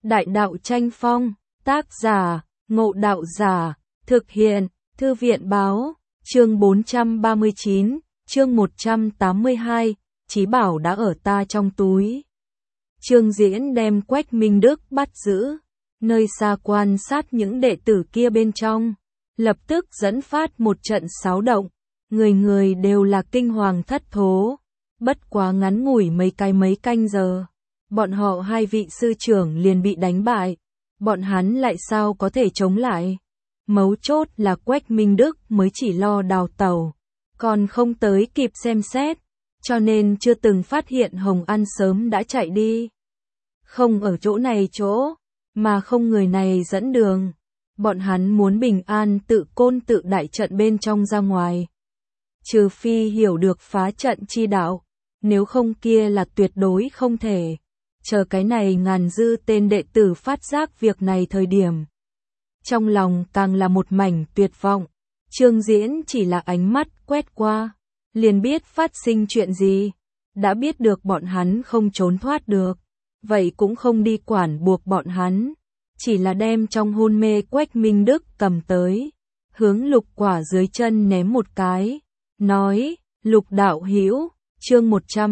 Đại đạo tranh phong, tác giả, Ngộ Đạo Giả, thực hiện, Thư viện báo, chương 439, chương 182, Chí bảo đã ở ta trong túi. Trương Diễn đem Quách Minh Đức bắt giữ, nơi xa quan sát những đệ tử kia bên trong, lập tức dẫn phát một trận xáo động, người người đều là kinh hoàng thất thố, bất quá ngắn ngủi mấy canh giờ. Bọn họ hai vị sư trưởng liền bị đánh bại, bọn hắn lại sao có thể chống lại. Mấu chốt là Quách Minh Đức mới chỉ lo đào tẩu, còn không tới kịp xem xét, cho nên chưa từng phát hiện Hồng An sớm đã chạy đi. Không ở chỗ này mà không người này dẫn đường. Bọn hắn muốn bình an tự côn tự đại trận bên trong ra ngoài. Trừ phi hiểu được phá trận chi đạo, nếu không kia là tuyệt đối không thể. Chờ cái này ngàn dư tên đệ tử phát giác việc này thời điểm. Trong lòng càng là một mảnh tuyệt vọng, Trương Diễn chỉ là ánh mắt quét qua, liền biết phát sinh chuyện gì, đã biết được bọn hắn không trốn thoát được, vậy cũng không đi quản buộc bọn hắn, chỉ là đem trong hôn mê Quách Minh Đức cầm tới, hướng Lục Quả dưới chân ném một cái, nói, Lục đạo hữu, chương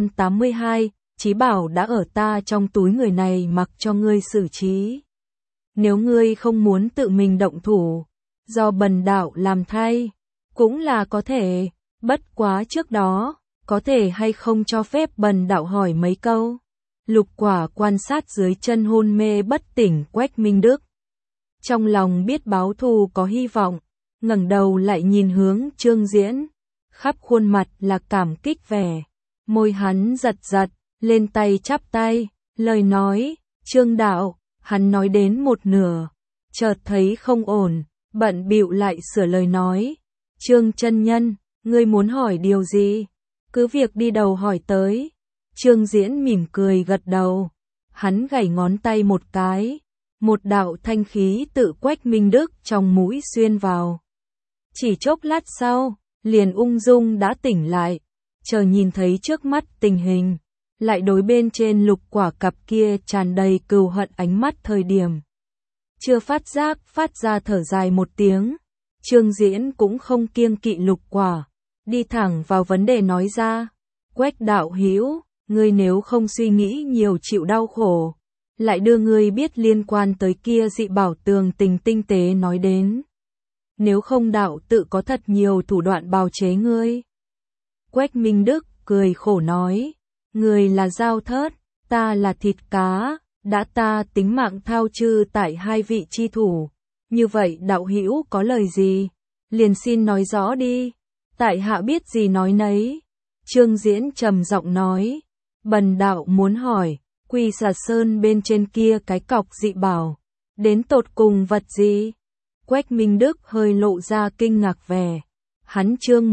182, Chí bảo đã ở ta trong túi, người này mặc cho ngươi xử trí. Nếu ngươi không muốn tự mình động thủ, do bần đạo làm thay, cũng là có thể, bất quá trước đó, có thể hay không cho phép bần đạo hỏi mấy câu. Lục Quả quan sát dưới chân hôn mê bất tỉnh Quách Minh Đức. Trong lòng biết báo thù có hy vọng, ngẩng đầu lại nhìn hướng Trương Diễn, khắp khuôn mặt là cảm kích vẻ, môi hắn giật giật, lên tay chắp tay, lời nói, Trương đạo, hắn nói đến một nửa, chợt thấy không ổn, bận bịu lại sửa lời nói, Trương chân nhân, ngươi muốn hỏi điều gì? Cứ việc đi đầu hỏi tới. Trương Diễn mỉm cười gật đầu, hắn gảy ngón tay một cái, một đạo thanh khí tự Quách Minh Đức trong mũi xuyên vào. Chỉ chốc lát sau, liền ung dung đã tỉnh lại, chờ nhìn thấy trước mắt tình hình, lại đối bên trên Lục Quả cặp kia tràn đầy cừu hận ánh mắt thời điểm. Chưa phát giác phát ra thở dài một tiếng, Trương Diễn cũng không kiêng kỵ Lục Quả, đi thẳng vào vấn đề nói ra, Quách đạo hữu, ngươi nếu không suy nghĩ nhiều chịu đau khổ, lại đưa ngươi biết liên quan tới kia dị bảo tường tình tinh tế nói đến. Nếu không đạo tự có thật nhiều thủ đoạn bào chế ngươi. Quách Minh Đức cười khổ nói, người là dao thớt, ta là thịt cá, đã ta tính mạng thao chư tại hai vị chi thủ. Như vậy đạo hữu có lời gì? Liền xin nói rõ đi, tại hạ biết gì nói nấy. Trương Diễn trầm giọng nói, bần đạo muốn hỏi, Quỳ Xà Sơn bên trên kia cái cọc dị bảo, đến tột cùng vật gì? Quách Minh Đức hơi lộ ra kinh ngạc vẻ, hắn chương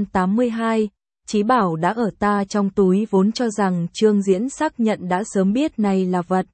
182, Chí bảo đã ở ta trong túi, vốn cho rằng Trương Diễn xác nhận đã sớm biết này là vật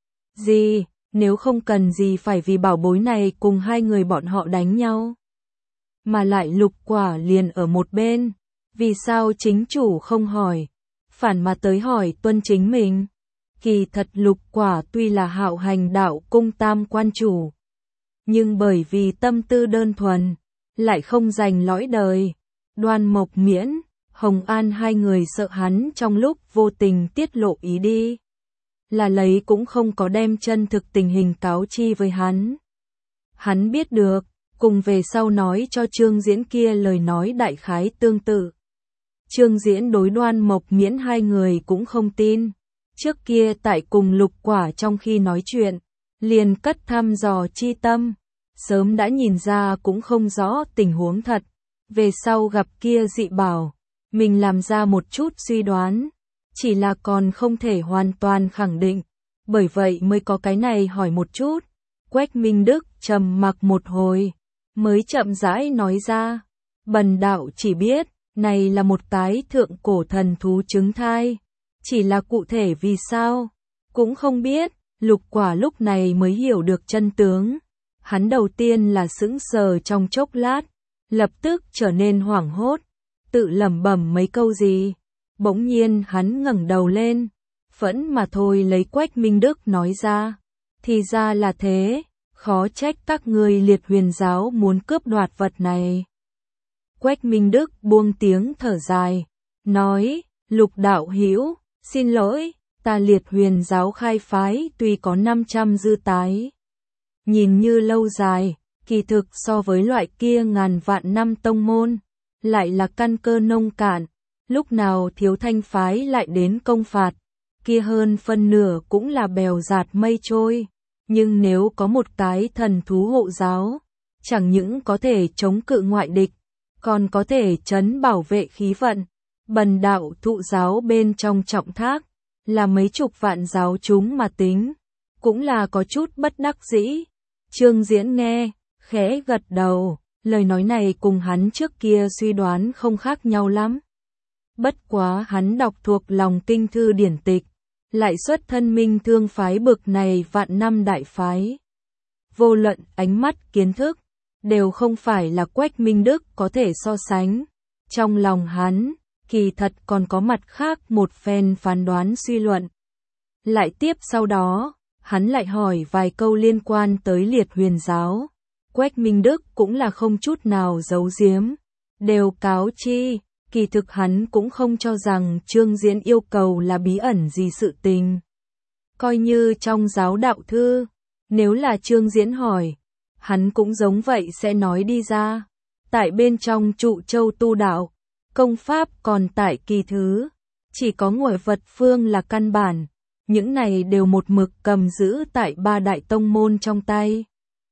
gì, nếu không cần gì phải vì bảo bối này cùng hai người bọn họ đánh nhau. Mà lại Lục Quả liền ở một bên, vì sao chính chủ không hỏi, phản mà tới hỏi tuân chính mình. Kỳ thật Lục Quả tuy là hạo hành đạo cung tam quan chủ, nhưng bởi vì tâm tư đơn thuần, lại không dành lõi đời. Đoan Mộc Miễn, Hồng An hai người sợ hắn trong lúc vô tình tiết lộ ý đi, là lấy cũng không có đem chân thực tình hình cáo chi với hắn. Hắn biết được, cùng về sau nói cho Trương Diễn kia lời nói đại khái tương tự. Trương Diễn đối Đoan Mộc Miễn hai người cũng không tin. Trước kia tại cùng Lục Quả trong khi nói chuyện, liền cất thăm dò chi tâm, sớm đã nhìn ra cũng không rõ tình huống thật. Về sau gặp kia dị bảo, mình làm ra một chút suy đoán, chỉ là còn không thể hoàn toàn khẳng định, bởi vậy mới có cái này hỏi một chút. Quách Minh Đức trầm mặc một hồi, mới chậm rãi nói ra, bần đạo chỉ biết, này là một cái thượng cổ thần thú trứng thai, chỉ là cụ thể vì sao, cũng không biết. Lục Quả lúc này mới hiểu được chân tướng, hắn đầu tiên là sững sờ trong chốc lát, lập tức trở nên hoảng hốt, tự lẩm bẩm mấy câu gì, bỗng nhiên hắn ngẩng đầu lên, phẫn mà thôi lấy Quách Minh Đức nói ra, Thì ra là thế, khó trách các ngươi Liệt Huyền giáo muốn cướp đoạt vật này. Quách Minh Đức buông tiếng thở dài, nói, Lục đạo hữu, xin lỗi, ta Liệt Huyền giáo khai phái tuy có 500 dư tái. Nhìn như lâu dài, kỳ thực so với loại kia ngàn vạn năm tông môn, lại là căn cơ nông cạn, lúc nào Thiếu Thanh phái lại đến công phạt, kia hơn phân nửa cũng là bèo dạt mây trôi. Nhưng nếu có một cái thần thú hộ giáo, chẳng những có thể chống cự ngoại địch, còn có thể trấn bảo vệ khí vận. Bần đạo thụ giáo bên trong trọng thác, là mấy chục vạn giáo chúng mà tính, cũng là có chút bất đắc dĩ. Trương Diễn nghe, khẽ gật đầu, lời nói này cùng hắn trước kia suy đoán không khác nhau lắm. Bất quá hắn đọc thuộc lòng kinh thư điển tịch, lại xuất thân Minh Thương phái bực này vạn năm đại phái. Vô luận ánh mắt kiến thức, đều không phải là Quách Minh Đức có thể so sánh. Trong lòng hắn, kỳ thật còn có mặt khác một phen phán đoán suy luận. Lại tiếp sau đó, hắn lại hỏi vài câu liên quan tới Liệt Huyền giáo. Quách Minh Đức cũng là không chút nào giấu giếm, đều cáo chi, kỳ thực hắn cũng không cho rằng Trương Diễn yêu cầu là bí ẩn gì sự tình. Coi như trong giáo đạo thư, nếu là Trương Diễn hỏi, hắn cũng giống vậy sẽ nói đi ra. Tại bên trong Trụ Châu tu đạo, công pháp còn tại kỳ thứ, chỉ có ngụy vật phương là căn bản, những này đều một mực cầm giữ tại ba đại tông môn trong tay.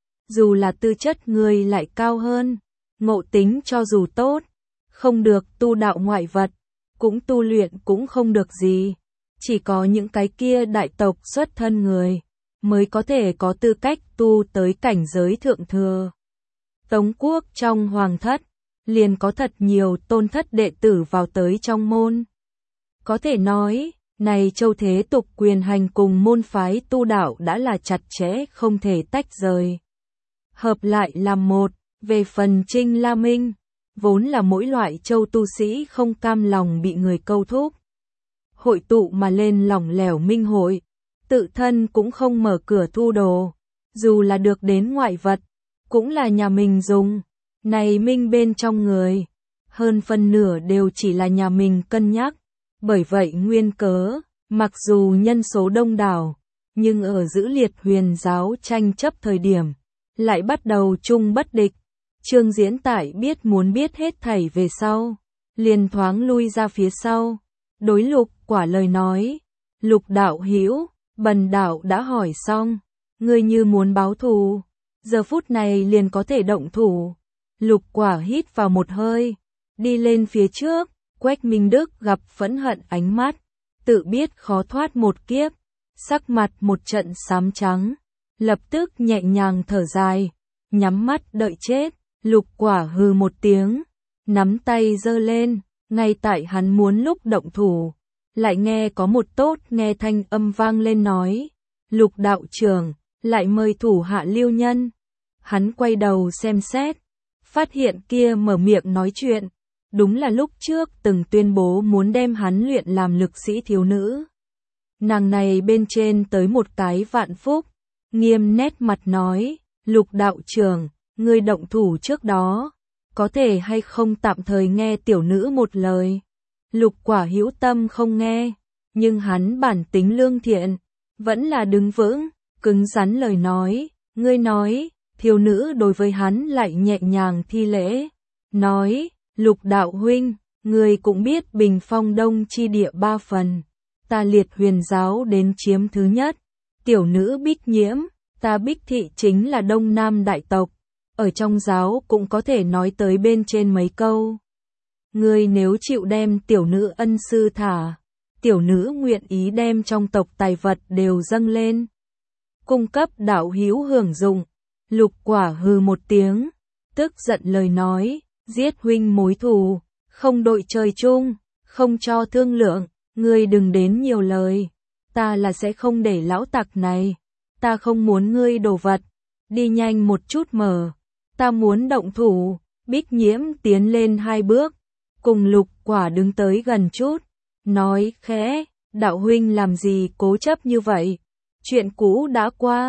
Dù là tư chất người lại cao hơn, ngộ tính cho dù tốt, không được tu đạo ngoại vật, cũng tu luyện cũng không được gì. Chỉ có những cái kia đại tộc xuất thân người, mới có thể có tư cách tu tới cảnh giới thượng thừa. Tống quốc trong hoàng thất, liền có thật nhiều tôn thất đệ tử vào tới trong môn. Có thể nói, này châu thế tục quyền hành cùng môn phái tu đạo đã là chặt chẽ không thể tách rời. Hợp lại làm một, về phần Trinh La Minh, vốn là mỗi loại châu tu sĩ không cam lòng bị người câu thúc. Hội tụ mà lên lỏng lẻo minh hội, tự thân cũng không mở cửa thu đồ, dù là được đến ngoại vật, cũng là nhà mình dùng. Này minh bên trong người, hơn phân nửa đều chỉ là nhà mình cân nhắc, bởi vậy nguyên cớ, mặc dù nhân số đông đảo, nhưng ở giữ Liệt Huyền giáo tranh chấp thời điểm, lại bắt đầu chung bất địch. Trương Diễn tại biết muốn biết hết thảy về sau, liền thoáng lui ra phía sau, đối Lục Quả lời nói, Lục đạo hữu, bần đạo đã hỏi xong, ngươi như muốn báo thù, giờ phút này liền có thể động thủ. Lục Quả hít vào một hơi, đi lên phía trước. Quách Minh Đức gặp phẫn hận ánh mắt, tự biết khó thoát một kiếp, sắc mặt một trận xám trắng, lập tức nhẹ nhàng thở dài, nhắm mắt đợi chết. Lục Quả hừ một tiếng, nắm tay giơ lên, ngay tại hắn muốn lúc động thủ, lại nghe có một tốt nghe thanh âm vang lên nói, Lục đạo trưởng, lại mời thủ hạ lưu nhân. Hắn quay đầu xem xét, phát hiện kia mở miệng nói chuyện, đúng là lúc trước từng tuyên bố muốn đem hắn luyện làm lực sĩ thiếu nữ. Nàng này bên trên tới một cái vạn phúc, nghiêm nét mặt nói, Lục đạo trưởng, ngươi động thủ trước đó, có thể hay không tạm thời nghe tiểu nữ một lời. Lục Quả hữu tâm không nghe, nhưng hắn bản tính lương thiện, vẫn là đứng vững, cứng rắn lời nói, ngươi nói, thiếu nữ đối với hắn lại nhẹ nhàng thi lễ, nói, Lục đạo huynh, ngươi cũng biết Bình Phong Đông chi địa 3 phần, ta Liệt Huyền giáo đến chiếm thứ nhất, tiểu nữ Bích Nhiễm, ta Bích thị chính là Đông Nam đại tộc, ở trong giáo cũng có thể nói tới bên trên mấy câu. Ngươi nếu chịu đem tiểu nữ ân sư thả, tiểu nữ nguyện ý đem trong tộc tài vật đều dâng lên, cung cấp đạo hữu hưởng dụng. Lục Quả hừ một tiếng, tức giận lời nói, giết huynh mối thù, không đội trời chung, không cho thương lượng, ngươi đừng đến nhiều lời, ta là sẽ không để lão tặc này, ta không muốn ngươi đồ vật, đi nhanh một chút mở, ta muốn động thủ. Bích Nhiễm tiến lên 2 bước, cùng Lục Quả đứng tới gần chút, nói khẽ, đạo huynh làm gì cố chấp như vậy, chuyện cũ đã qua,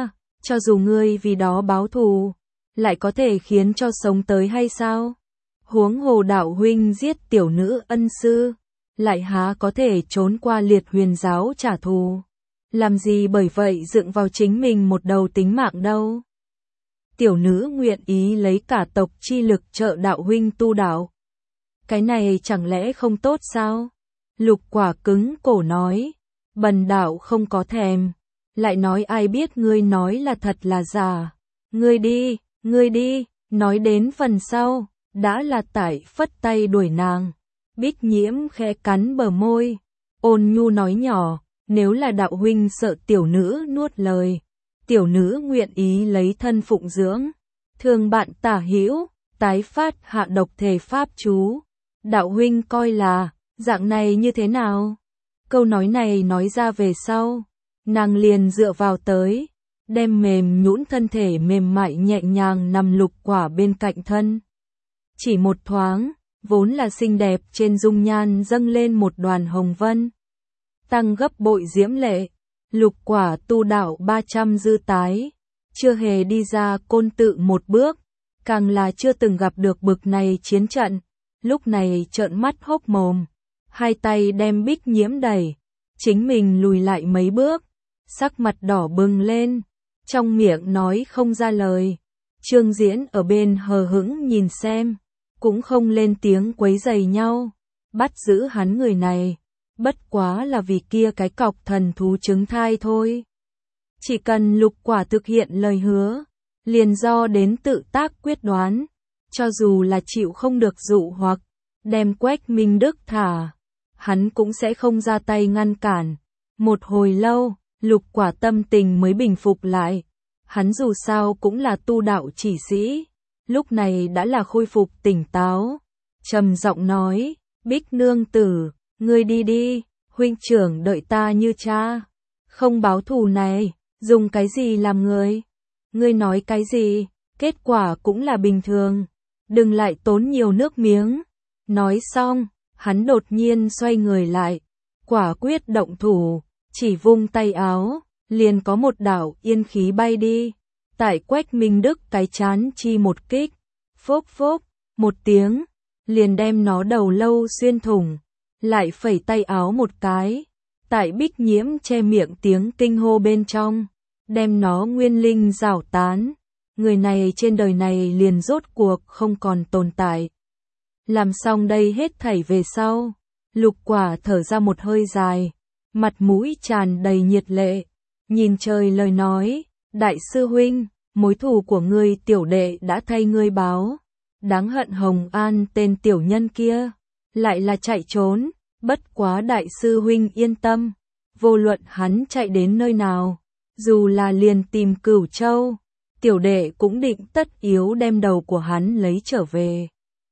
cho dù ngươi vì đó báo thù, lại có thể khiến cho sống tới hay sao? Huống hồ đạo huynh giết tiểu nữ ân sư, lại há có thể trốn qua Liệt Huyền giáo trả thù. Làm gì bởi vậy dựng vào chính mình một đầu tính mạng đâu. Tiểu nữ nguyện ý lấy cả tộc chi lực trợ đạo huynh tu đạo. Cái này chẳng lẽ không tốt sao? Lục Quả cứng cổ nói, bần đạo không có thèm, lại nói ai biết ngươi nói là thật là giả. Ngươi đi, nói đến phần sau, đã là tải phất tay đuổi nàng. Bích Nhiễm khẽ cắn bờ môi, ôn nhu nói nhỏ, nếu là đạo huynh sợ tiểu nữ nuốt lời, tiểu nữ nguyện ý lấy thân phụng dưỡng, thương bạn tả hữu, tái phát hạ độc thể pháp chú. Đạo huynh coi là, dạng này như thế nào? Câu nói này nói ra về sau, nàng liền dựa vào tới, đem mềm nhũn thân thể mềm mại nhẹ nhàng nằm Lục Quả bên cạnh thân. Chỉ một thoáng, vốn là xinh đẹp trên dung nhan dâng lên một đoàn hồng vân. Tăng gấp bội diễm lệ, Lục Quả tu đạo 300 dư tái, chưa hề đi ra côn tự một bước, càng là chưa từng gặp được bực này chiến trận, lúc này trợn mắt hốc mồm, hai tay đem Bích Nhiễm đẩy, chính mình lùi lại mấy bước, sắc mặt đỏ bừng lên, trong miệng nói không ra lời. Trương Diễn ở bên hờ hững nhìn xem, cũng không lên tiếng quấy rầy nhau, bắt giữ hắn người này, bất quá là vì kia cái cọc thần thú trứng thai thôi. Chỉ cần Lục Quả thực hiện lời hứa, liền do đến tự tác quyết đoán, cho dù là chịu không được dụ hoặc, đem Quách Minh Đức thả, hắn cũng sẽ không ra tay ngăn cản. Một hồi lâu, Lục Quả tâm tình mới bình phục lại, hắn dù sao cũng là tu đạo chỉ sĩ, lúc này đã là khôi phục tỉnh táo, trầm giọng nói, Bích nương tử, ngươi đi đi, huynh trưởng đợi ta như cha, không báo thù này, dùng cái gì làm người? Ngươi nói cái gì, kết quả cũng là bình thường, đừng lại tốn nhiều nước miếng. Nói xong, hắn đột nhiên xoay người lại, quả quyết động thủ, chỉ vung tay áo, liền có một đạo yên khí bay đi, tại Quách Minh Đức cái chán chi một kích, phốc phốc, một tiếng, liền đem nó đầu lâu xuyên thủng, lại phẩy tay áo một cái, tại Bích Nhiễm che miệng tiếng kinh hô bên trong, đem nó nguyên linh rảo tán, người này trên đời này liền rốt cuộc không còn tồn tại. Làm xong đây hết thảy về sau, Lục Quả thở ra một hơi dài, mặt mũi tràn đầy nhiệt lệ, nhìn trời lời nói, đại sư huynh, mối thù của ngươi tiểu đệ đã thay ngươi báo, đáng hận Hồng An tên tiểu nhân kia, lại là chạy trốn, bất quá đại sư huynh yên tâm, vô luận hắn chạy đến nơi nào, dù là liền tìm Cửu Châu, tiểu đệ cũng định tất yếu đem đầu của hắn lấy trở về.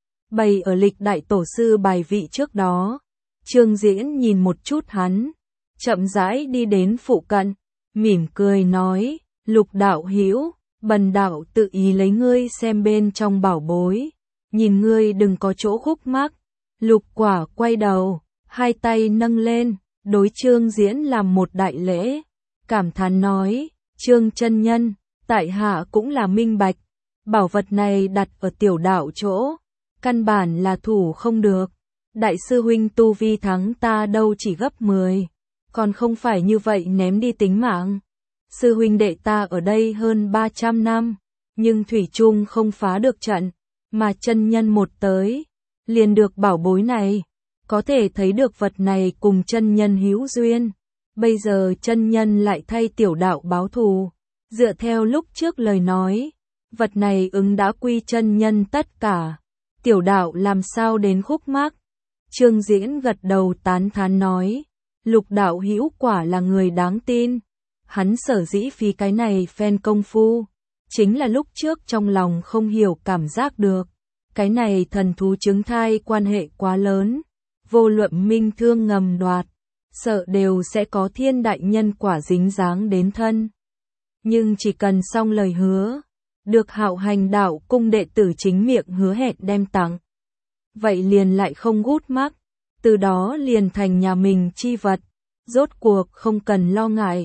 Bày ở lịch đại tổ sư bài vị trước đó, Trương Diễn nhìn một chút hắn, chậm rãi đi đến phụ cận, mỉm cười nói, Lục đạo hữu, bần đạo tự ý lấy ngươi xem bên trong bảo bối, nhìn ngươi đừng có chỗ khúc mắc. Lục Quả quay đầu, hai tay nâng lên, đối Trương Diễn làm một đại lễ, cảm thán nói, Trương chân nhân, tại hạ cũng là minh bạch, bảo vật này đặt ở tiểu đạo chỗ, căn bản là thủ không được, đại sư huynh tu vi thắng ta đâu chỉ gấp 10, còn không phải như vậy ném đi tính mạng. Sư huynh đệ ta ở đây hơn 300 năm, nhưng thủy chung không phá được trận, mà chân nhân một tới, liền được bảo bối này, có thể thấy được vật này cùng chân nhân hữu duyên. Bây giờ chân nhân lại thay tiểu đạo báo thù, dựa theo lúc trước lời nói, vật này ứng đã quy chân nhân tất cả, tiểu đạo làm sao đến khúc mắc. Trương Diễn gật đầu tán thán nói, Lục đạo hữu quả là người đáng tin, hắn sở dĩ phí cái này phen công phu, chính là lúc trước trong lòng không hiểu cảm giác được, cái này thần thú trứng thai quan hệ quá lớn, vô luận minh thương ngầm đoạt, sợ đều sẽ có thiên đại nhân quả dính dáng đến thân. Nhưng chỉ cần xong lời hứa, được Hạo Hành đạo cung đệ tử chính miệng hứa hẹn đem tặng, vậy liền lại không gút mắc, từ đó liền thành nhà mình chi vật, rốt cuộc không cần lo ngại,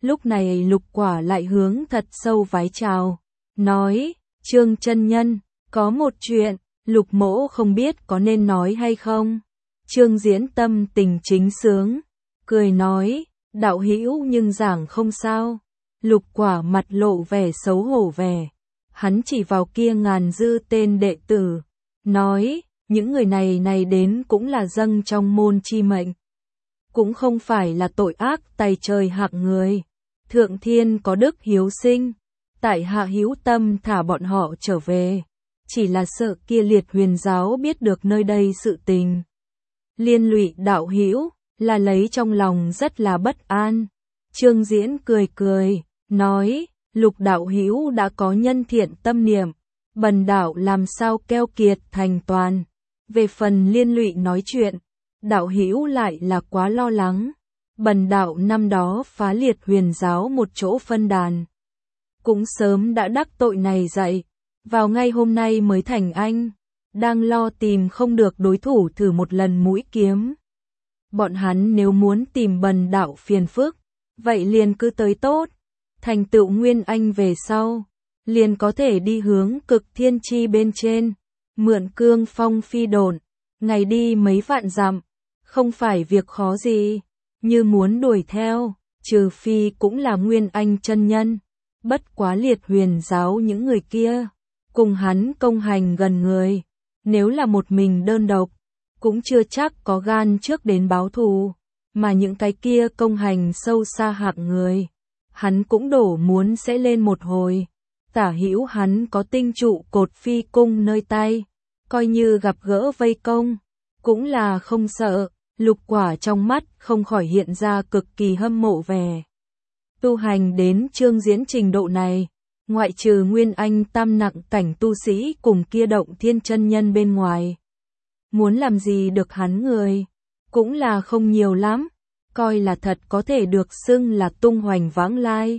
Lúc này Lục Quả lại hướng thật sâu vái chào, nói, Trương chân nhân, có một chuyện, Lục mỗ không biết có nên nói hay không. Trương Diễn tâm tình chính sướng, cười nói, đạo hữu nhưng giảng không sao. Lục Quả mặt lộ vẻ xấu hổ vẻ, hắn chỉ vào kia ngàn dư tên đệ tử, nói, những người này đến cũng là dâng trong môn chi mệnh, cũng không phải là tội ác tày trời hạng người. Thượng thiên có đức hiếu sinh, tại hạ hữu tâm thả bọn họ trở về, chỉ là sợ kia Liệt Huyền giáo biết được nơi đây sự tình, liên lụy đạo hữu, là lấy trong lòng rất là bất an. Trương Diễn cười cười, nói, Lục đạo hữu đã có nhân thiện tâm niệm, bần đạo làm sao keo kiệt thành toàn. Về phần liên lụy nói chuyện, đạo hữu lại là quá lo lắng. Bần đạo năm đó phá Liệt Huyền giáo một chỗ phân đàn, cũng sớm đã đắc tội này dậy, vào ngay hôm nay mới thành anh, đang lo tìm không được đối thủ thử một lần mũi kiếm. Bọn hắn nếu muốn tìm bần đạo phiền phức, vậy liền cứ tới tốt, thành tựu nguyên anh về sau, liền có thể đi hướng cực thiên chi bên trên, mượn cương phong phi độn, ngày đi mấy vạn dặm, không phải việc khó gì. Như muốn đuổi theo, trừ phi cũng là nguyên anh chân nhân, bất quá Liệt Huyền giáo những người kia, cùng hắn công hành gần người, nếu là một mình đơn độc, cũng chưa chắc có gan trước đến báo thù, mà những cái kia công hành sâu xa hạng người, hắn cũng đổ muốn sẽ lên một hồi. Tả hữu hắn có tinh trụ cột phi cung nơi tay, coi như gặp gỡ vây công, cũng là không sợ. Lục Quả trong mắt không khỏi hiện ra cực kỳ hâm mộ vẻ. Tu hành đến Trương Diễn trình độ này, ngoại trừ nguyên anh tam nặng cảnh tu sĩ cùng kia Động Thiên chân nhân bên ngoài, muốn làm gì được hắn người, cũng là không nhiều lắm, coi là thật có thể được xưng là tung hoành vãng lai.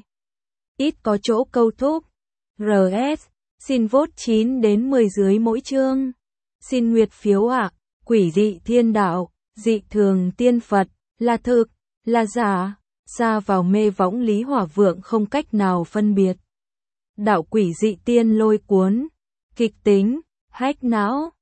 Ít có chỗ câu thúc. RS, xin vote 9 đến 10 dưới mỗi chương. Xin nguyệt phiếu ạ. Quỷ dị thiên đạo, dị thường tiên Phật, là thực, là giả, xa vào mê võng Lý Hỏa Vượng không cách nào phân biệt. Đạo quỷ dị tiên lôi cuốn, kịch tính, hách não.